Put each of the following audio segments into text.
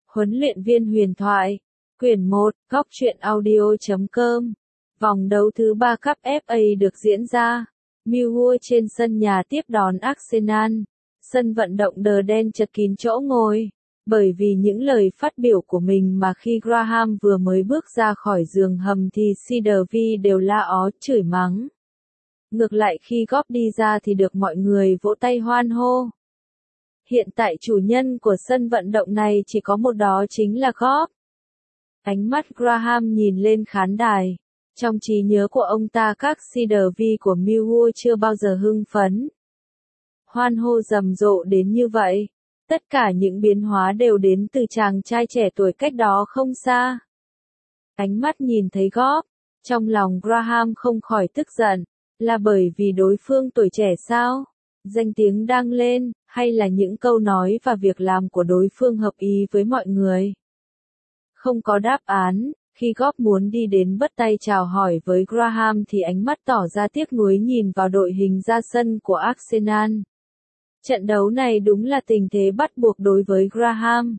Huấn luyện viên huyền thoại. Quyển 1, góc truyện audio.com. Vòng đấu thứ 3 cúp FA được diễn ra. Millwall trên sân nhà tiếp đón Arsenal. Sân vận động đờ đen chật kín chỗ ngồi. Bởi vì những lời phát biểu của mình mà khi Graham vừa mới bước ra khỏi giường hầm thì CDV đều la ó chửi mắng. Ngược lại khi Góp đi ra thì được mọi người vỗ tay hoan hô. Hiện tại chủ nhân của sân vận động này chỉ có một, đó chính là Góp. Ánh mắt Graham nhìn lên khán đài. Trong trí nhớ của ông ta các CDV của Millwall chưa bao giờ hưng phấn. Hoan hô rầm rộ đến như vậy. Tất cả những biến hóa đều đến từ chàng trai trẻ tuổi cách đó không xa. Ánh mắt nhìn thấy Góp. Trong lòng Graham không khỏi tức giận. Là bởi vì đối phương tuổi trẻ sao? Danh tiếng đang lên, hay là những câu nói và việc làm của đối phương hợp ý với mọi người? Không có đáp án, khi Góp muốn đi đến bắt tay chào hỏi với Graham thì ánh mắt tỏ ra tiếc nuối nhìn vào đội hình ra sân của Arsenal. Trận đấu này đúng là tình thế bắt buộc đối với Graham.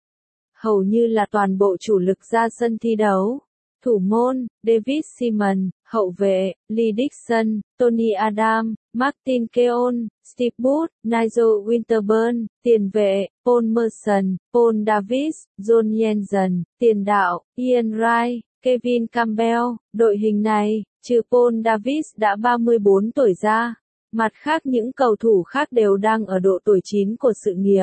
Hầu như là toàn bộ chủ lực ra sân thi đấu. Thủ môn, David Seaman, hậu vệ, Lee Dixon, Tony Adam, Martin Keown, Steve Booth, Nigel Winterburn, tiền vệ, Paul Merson, Paul Davis, John Jensen, tiền đạo, Ian Wright, Kevin Campbell. Đội hình này, trừ Paul Davis đã 34 tuổi ra, mặt khác những cầu thủ khác đều đang ở độ tuổi 9 của sự nghiệp.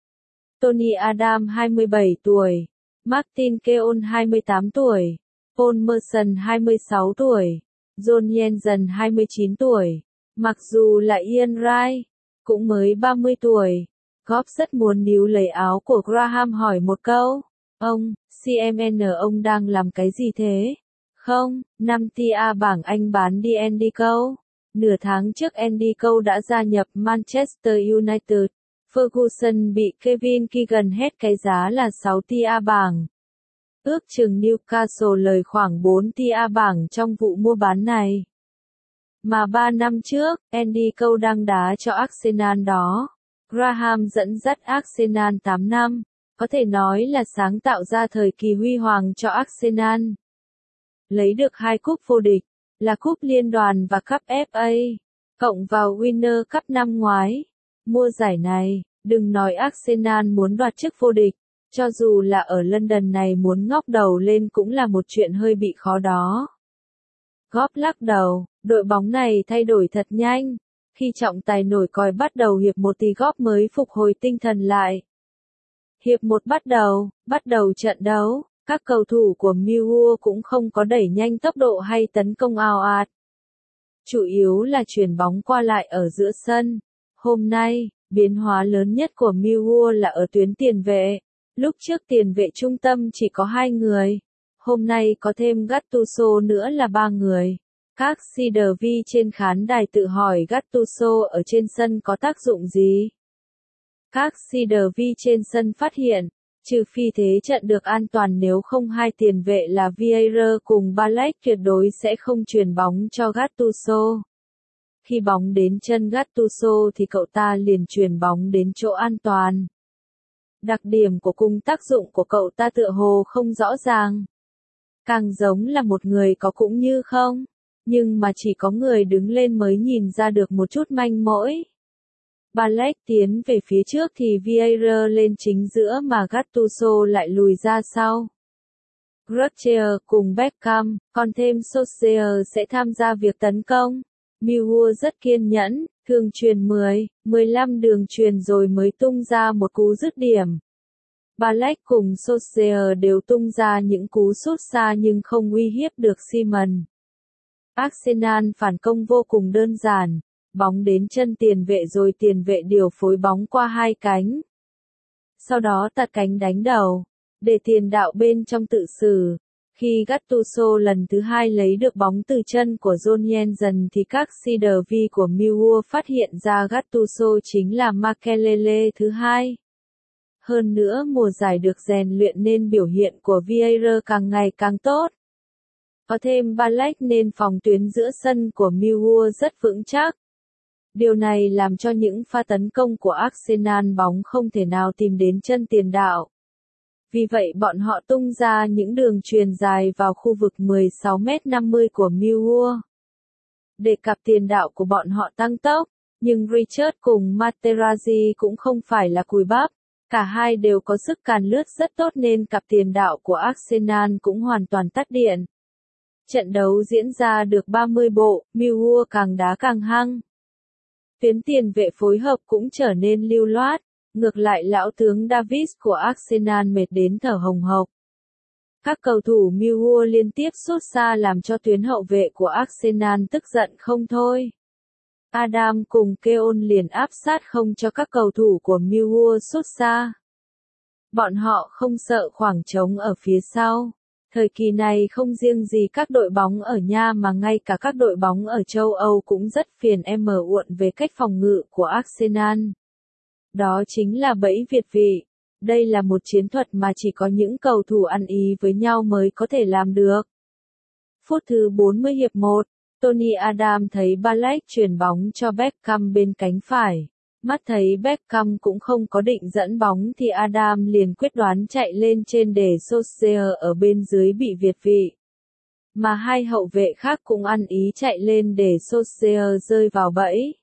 Tony Adam 27 tuổi, Martin Keown 28 tuổi, Paul Merson 26 tuổi, John Jensen 29 tuổi, mặc dù là Ian Wright, cũng mới 30 tuổi. Góp rất muốn níu lấy áo của Graham hỏi một câu. Ông, CMN ông đang làm cái gì thế? Không, 5 tia bảng Anh bán đi Andy Cole. Nửa tháng trước Andy Cole đã gia nhập Manchester United. Ferguson bị Kevin Keegan hét cái giá là 6 tia bảng. Ước chừng Newcastle lời khoảng 4 tia bảng trong vụ mua bán này. Mà 3 năm trước, Andy Cole đang đá cho Arsenal đó. Graham dẫn dắt Arsenal 8 năm, có thể nói là sáng tạo ra thời kỳ huy hoàng cho Arsenal. Lấy được 2 cúp vô địch, là cúp liên đoàn và cúp FA, cộng vào Winner Cup năm ngoái. Mùa giải này, đừng nói Arsenal muốn đoạt chức vô địch, cho dù là ở London này muốn ngóc đầu lên cũng là một chuyện hơi bị khó đó. Góp lắc đầu, đội bóng này thay đổi thật nhanh. Khi trọng tài nổi còi bắt đầu hiệp 1 thì Góp mới phục hồi tinh thần lại. Hiệp 1 bắt đầu trận đấu, các cầu thủ của Millwall cũng không có đẩy nhanh tốc độ hay tấn công ào ạt. Chủ yếu là chuyển bóng qua lại ở giữa sân. Hôm nay, biến hóa lớn nhất của Millwall là ở tuyến tiền vệ. Lúc trước tiền vệ trung tâm chỉ có 2 người. Hôm nay có thêm Gattuso nữa là 3 người. Các CDV trên khán đài tự hỏi Gattuso ở trên sân có tác dụng gì? Các CDV trên sân phát hiện, trừ phi thế trận được an toàn, nếu không hai tiền vệ là Vieira cùng Balek tuyệt đối sẽ không truyền bóng cho Gattuso. Khi bóng đến chân Gattuso thì cậu ta liền truyền bóng đến chỗ an toàn. Đặc điểm của cùng tác dụng của cậu ta tựa hồ không rõ ràng. Càng giống là một người có cũng như không. Nhưng mà chỉ có người đứng lên mới nhìn ra được một chút manh mối. Balek tiến về phía trước thì Vieira lên chính giữa mà Gattuso lại lùi ra sau. Grotier cùng Beckham, còn thêm Solskjaer sẽ tham gia việc tấn công. Millwall rất kiên nhẫn, thường truyền 10, 15 đường truyền rồi mới tung ra một cú dứt điểm. Balek cùng Solskjaer đều tung ra những cú sút xa nhưng không uy hiếp được Seaman. Arsenal phản công vô cùng đơn giản, bóng đến chân tiền vệ rồi tiền vệ điều phối bóng qua hai cánh. Sau đó tạt cánh đánh đầu, để tiền đạo bên trong tự xử. Khi Gattuso lần thứ 2 lấy được bóng từ chân của John Jensen thì các CDV của Millwall phát hiện ra Gattuso chính là Makelele thứ 2. Hơn nữa mùa giải được rèn luyện nên biểu hiện của Vieira càng ngày càng tốt. Có thêm Balek nên phòng tuyến giữa sân của Millwall rất vững chắc. Điều này làm cho những pha tấn công của Arsenal bóng không thể nào tìm đến chân tiền đạo. Vì vậy bọn họ tung ra những đường chuyền dài vào khu vực 16m50 của Millwall. Để cặp tiền đạo của bọn họ tăng tốc, nhưng Richard cùng Materazzi cũng không phải là cùi bắp. Cả hai đều có sức càn lướt rất tốt nên cặp tiền đạo của Arsenal cũng hoàn toàn tắt điện. Trận đấu diễn ra được 30 bộ, Millwall càng đá càng hăng. Tuyến tiền vệ phối hợp cũng trở nên lưu loát, ngược lại lão tướng Davies của Arsenal mệt đến thở hồng hộc. Các cầu thủ Millwall liên tiếp sút xa làm cho tuyến hậu vệ của Arsenal tức giận không thôi. Adam cùng Keown liền áp sát không cho các cầu thủ của Millwall sút xa. Bọn họ không sợ khoảng trống ở phía sau. Thời kỳ này không riêng gì các đội bóng ở Nha mà ngay cả các đội bóng ở châu Âu cũng rất phiền muộn về cách phòng ngự của Arsenal. Đó chính là bẫy việt vị. Đây là một chiến thuật mà chỉ có những cầu thủ ăn ý với nhau mới có thể làm được. Phút thứ 40 hiệp 1, Tony Adam thấy Balak chuyển bóng cho Beckham bên cánh phải. Mắt thấy Beckham cũng không có định dẫn bóng thì Adam liền quyết đoán chạy lên trên để Solskjaer ở bên dưới bị việt vị. Mà hai hậu vệ khác cũng ăn ý chạy lên để Solskjaer rơi vào bẫy.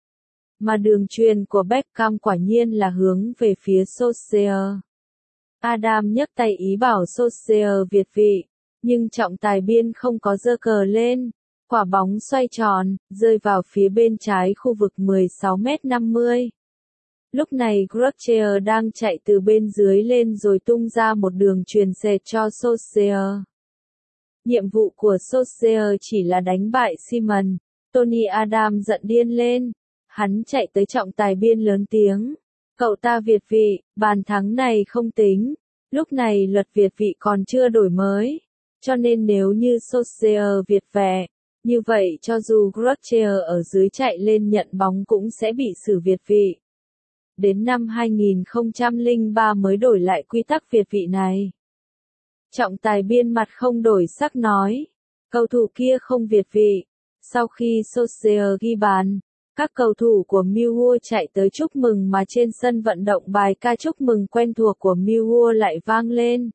Mà đường chuyền của Beckham quả nhiên là hướng về phía Solskjaer. Adam nhấc tay ý bảo Solskjaer việt vị, nhưng trọng tài biên không có giơ cờ lên. Quả bóng xoay tròn, rơi vào phía bên trái khu vực 16m50. Lúc này Grotscher đang chạy từ bên dưới lên rồi tung ra một đường chuyền xẹt cho Solskjaer. Nhiệm vụ của Solskjaer chỉ là đánh bại Simon. Tony Adam giận điên lên. Hắn chạy tới trọng tài biên lớn tiếng. Cậu ta việt vị, bàn thắng này không tính. Lúc này luật việt vị còn chưa đổi mới. Cho nên nếu như Solskjaer việt vẹ, như vậy cho dù Grotscher ở dưới chạy lên nhận bóng cũng sẽ bị xử việt vị. Đến năm 2003 mới đổi lại quy tắc việt vị này. Trọng tài biên mặt không đổi sắc nói. Cầu thủ kia không việt vị. Sau khi Solskjaer ghi bàn, các cầu thủ của Millwall chạy tới chúc mừng mà trên sân vận động bài ca chúc mừng quen thuộc của Millwall lại vang lên.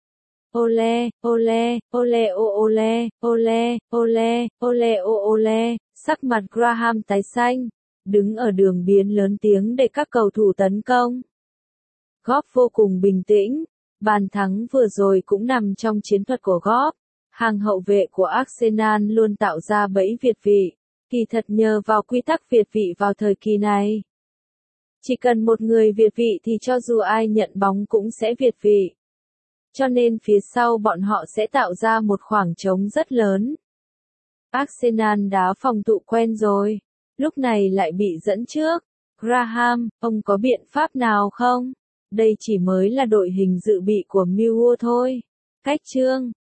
Ole, ole, ole o ole, ole, ole, ole o ole, sắc mặt Graham tái xanh, đứng ở đường biên lớn tiếng để các cầu thủ tấn công. Góp vô cùng bình tĩnh, bàn thắng vừa rồi cũng nằm trong chiến thuật của Góp. Hàng hậu vệ của Arsenal luôn tạo ra bẫy việt vị, kỳ thật nhờ vào quy tắc việt vị vào thời kỳ này. Chỉ cần một người việt vị thì cho dù ai nhận bóng cũng sẽ việt vị. Cho nên phía sau bọn họ sẽ tạo ra một khoảng trống rất lớn. Arsenal đá phòng thủ quen rồi, lúc này lại bị dẫn trước. Graham, ông có biện pháp nào không? Đây chỉ mới là đội hình dự bị của Millwall thôi. Cách chương